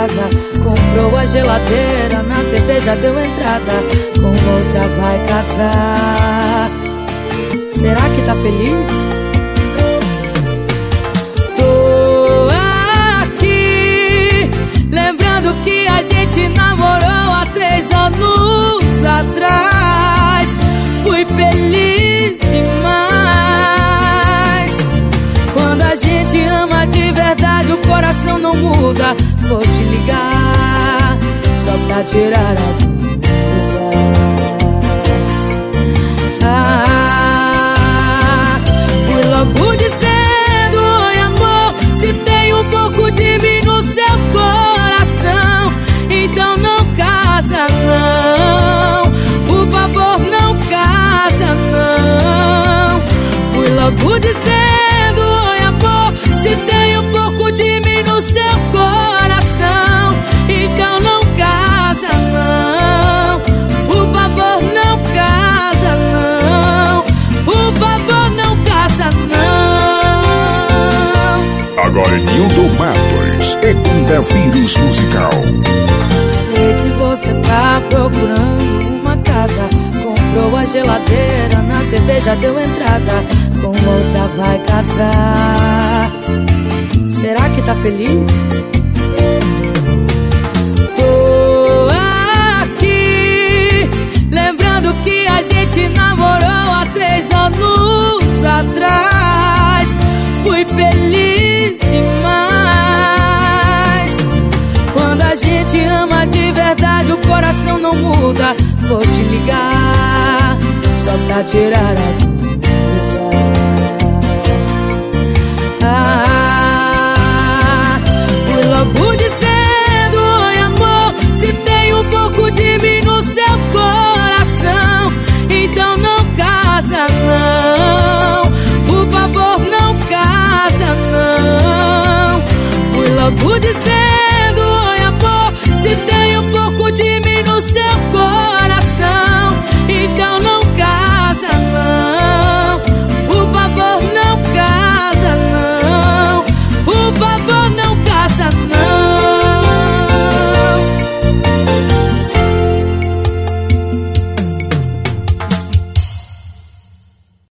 casa, comprou a geladeira, na TV já deu entrada, com outra vai casar. Será que tá feliz? Tô aqui, lembrando que a gente namorou há 3 anos atrás. Fui feliz demais. Quando a gente ama de verdade, o coração não muda. Vou te ligar só pra tirar a dúvida. Fui logo dizendo: oi amor, se tem um pouco de mim no seu coração, então não casa não, por favor não casa não. Fui logo dizendo: oi amor, se tem um pouco de mim no seu coração, então não casa não, por favor não casa não, por favor não casa não. Agora Nildo Matos e Coronavírus Musical. Sei que você tá procurando uma casa, comprou a geladeira, na TV já deu entrada, com outra vai casar. Será que tá feliz? Tô aqui, lembrando que a gente namorou há 3 anos atrás. Fui feliz demais. Quando a gente ama de verdade, o coração não muda. Vou te ligar só pra tirar a dúvida. Fui logo dizendo: oi amor, se tem um pouco de mim no seu coração, então não casa não, por favor não casa não. Fui logo dizendo: oi amor, se tem um pouco de mim no seu